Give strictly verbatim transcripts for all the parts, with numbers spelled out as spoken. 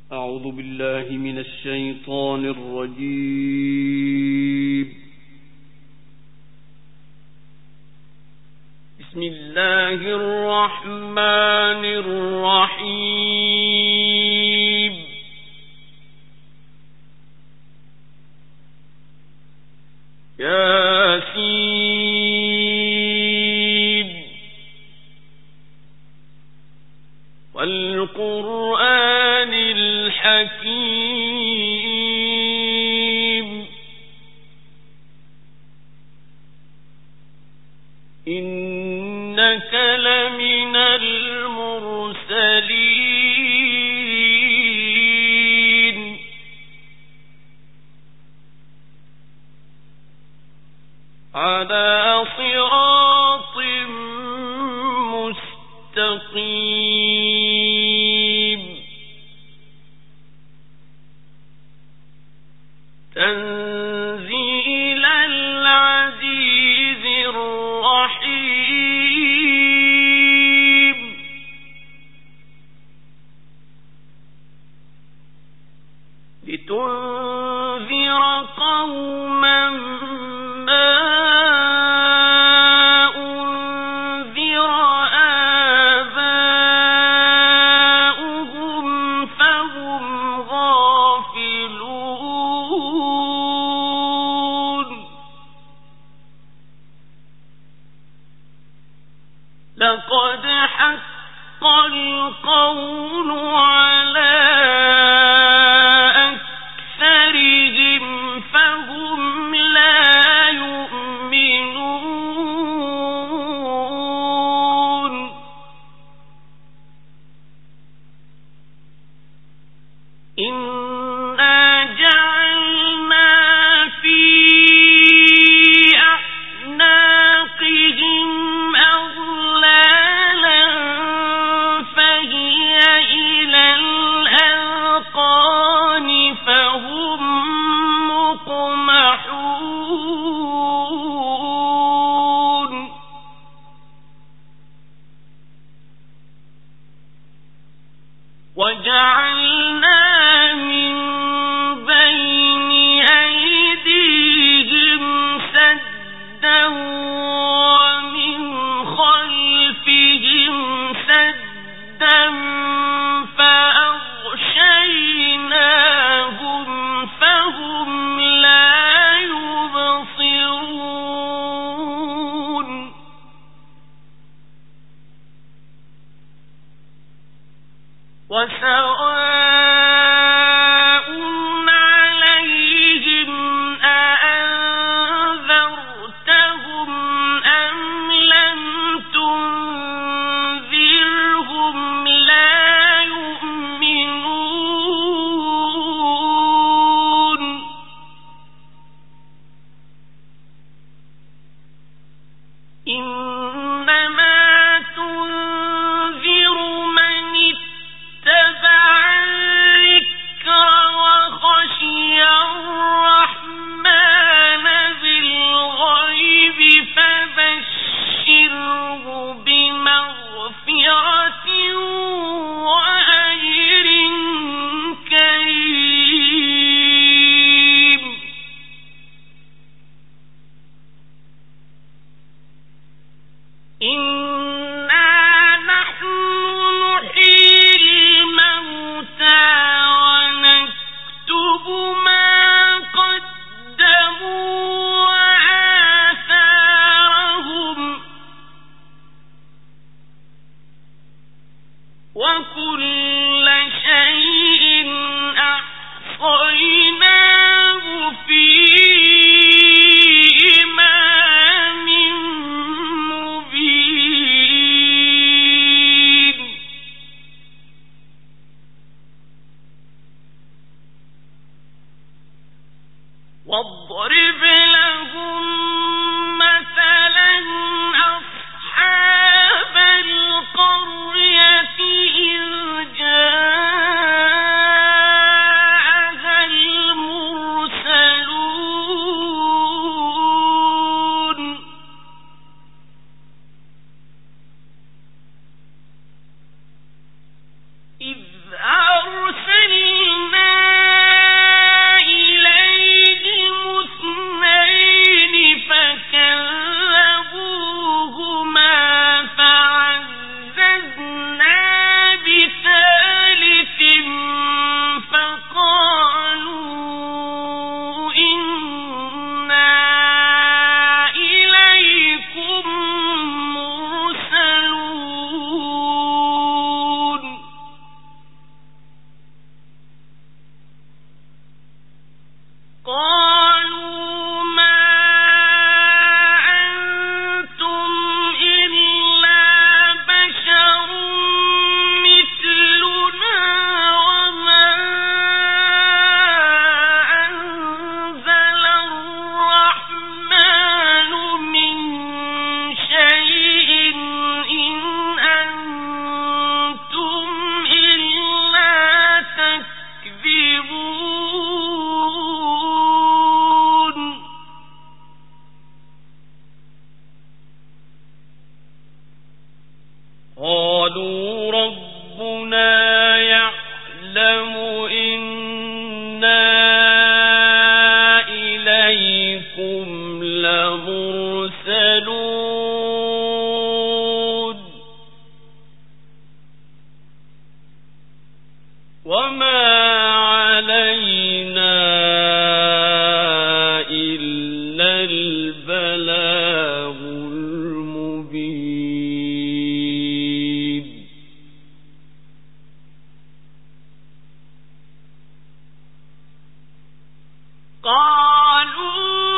أعوذ بالله من الشيطان الرجيم. بسم الله الرحمن الرحيم. ياسين والقرآن الحكيم إنك لمن المرسلين على صراط مستقيم تنزيل العزيز الرحيم لتنذر قوما ما أنذر آباؤهم فهم غافلون لقد حق القول على أكثرهم فهم لا يؤمنون إنا جعلنا في أعناقهم أغلالا فهي إلى الأذقان فهم مقمحون وجعلنا من بين أيديهم سدا ومن خلفهم سدا فأغشيناهم فهم لا يبصرون وسواء عليهم أأنذرتهم أم لم تنذرهم لا يؤمنون إنما تنذر من اتبع الذكر وخشي الرحمن بالغيب فبشره بمغفرة وأجر كريم إنا نحن نحيي الموتى ونكتب ما قدموا وآثارهم وكل شيء أحصيناه في إمام مبين واضرب لهم مثلا أصحاب القرية إذ جاءها المرسلون إذ أرسلنا ربنا يعلم إنا إليكم لمرسلون وما علينا إلا البلاغ المبين قالوا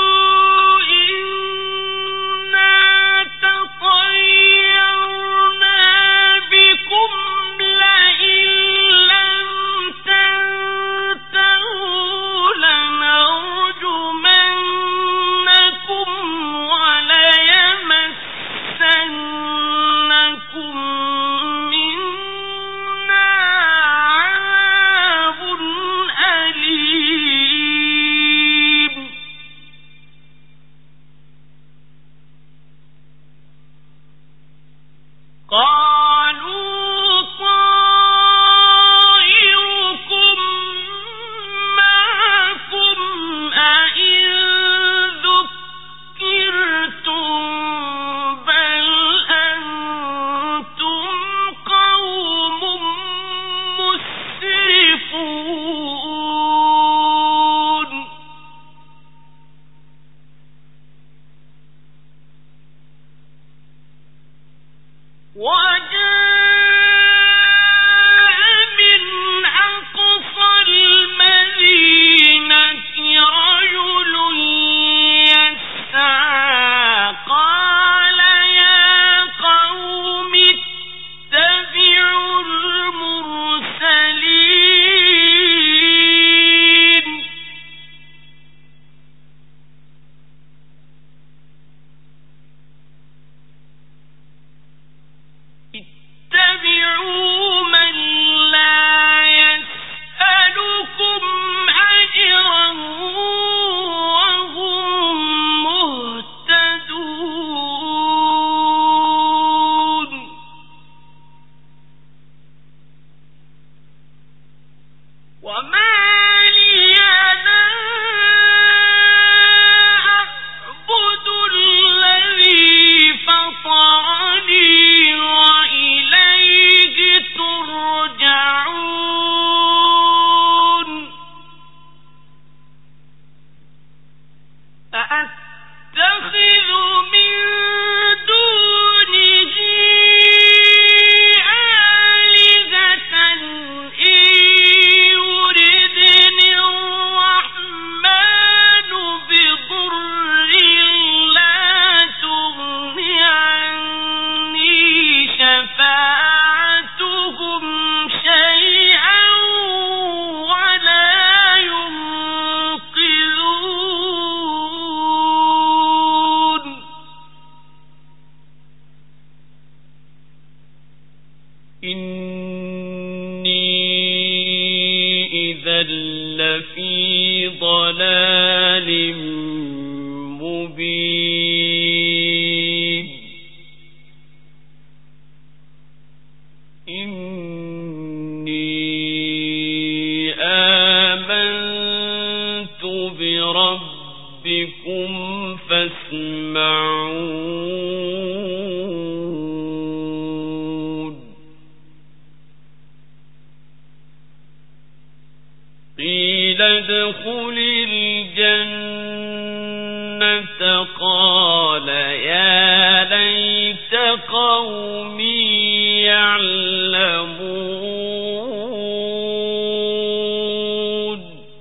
لفي ضلال مبين إني آمنت بربكم فاسمعون قيل ادخل الجنة قال يا ليت قومي يعلمون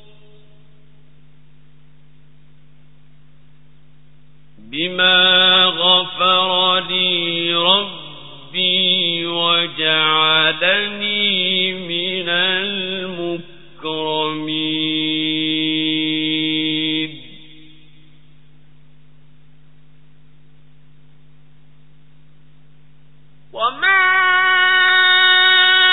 بما غفر لي ربي وجعلني من المكرمين وما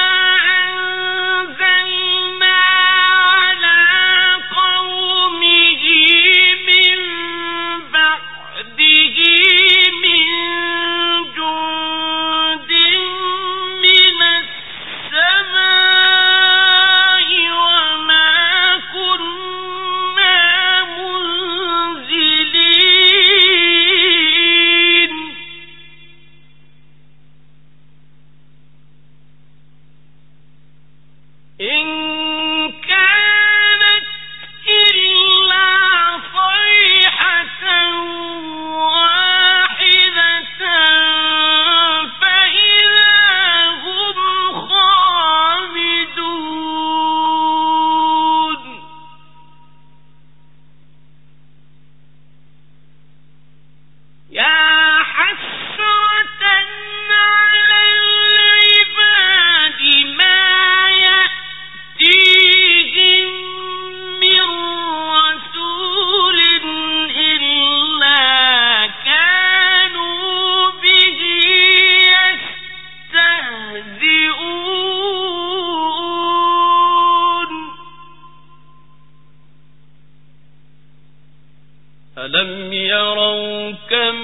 ألم يروا كم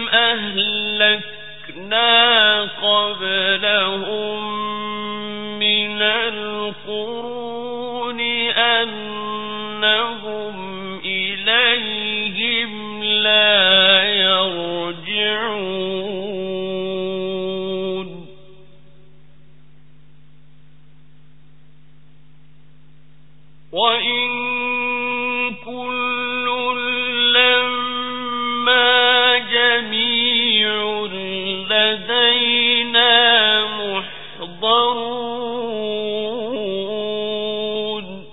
أهلكنا قبلهم من القرون أنهم إليهم لا يرجعون وإن كل لما جميع لدينا محضرون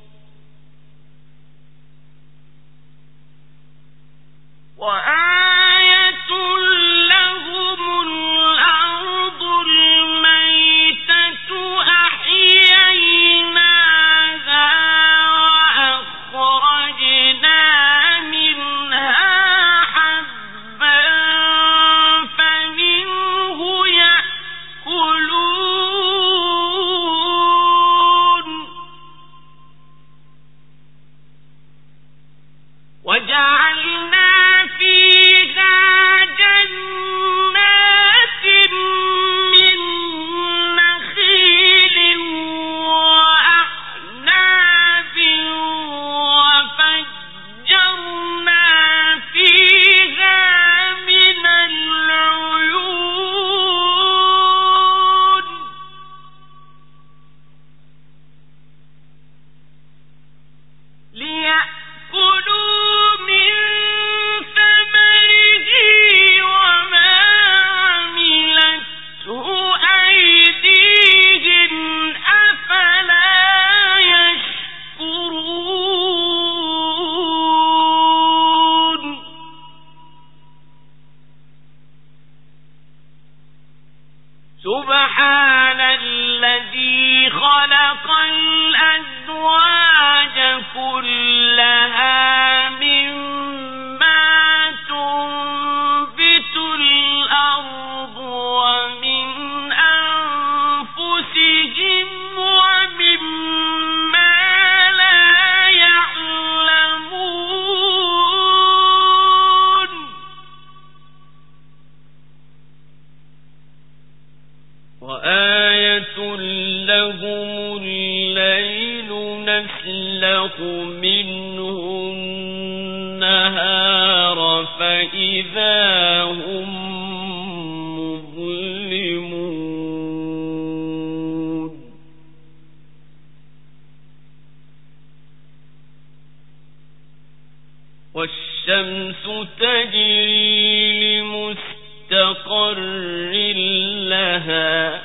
وآية لهم الأرض الميتة أحييناها وأخرجنا منها حبا فمنه يأكلون وجعلنا فيها جنات من نخيل وأعناب وفجرنا فيها من العيون ليأكلوا من ثمره وما عملته أيديهم أفلا يشكرون سبحان الذي خلق الأزواج كلها مما تنبت الأرض ومن أنفسهم ومما لا يعلمون وآية لهم الليل نسلخ منه النهار فإذا هم مظلمون والشمس تجري لمستقر لها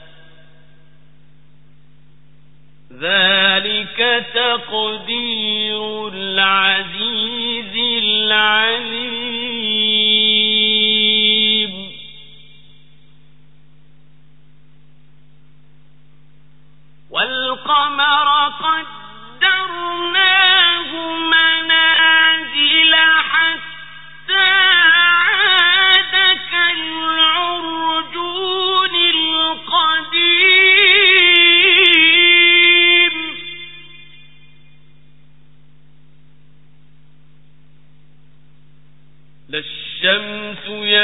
ذلك تقدير العزيز العليم والقمر قدرناه منازل حتى عاد كالعرجون القديم لا الشمس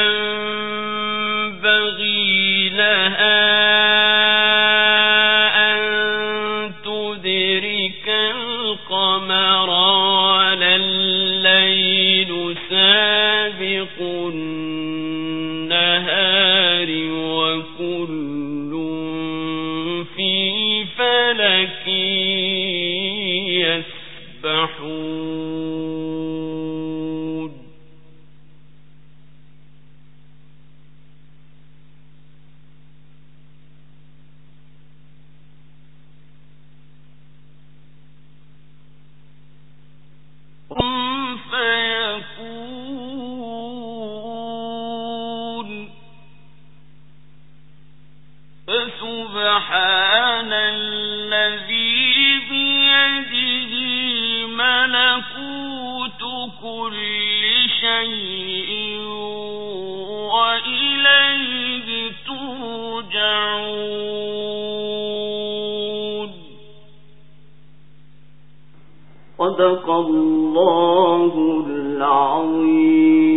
ينبغي لها أن تدرك القمر ولا الليل سابق النهار وكل في فلك يسبحون كن فيكون فسبحان الذي صدق الله العظيم.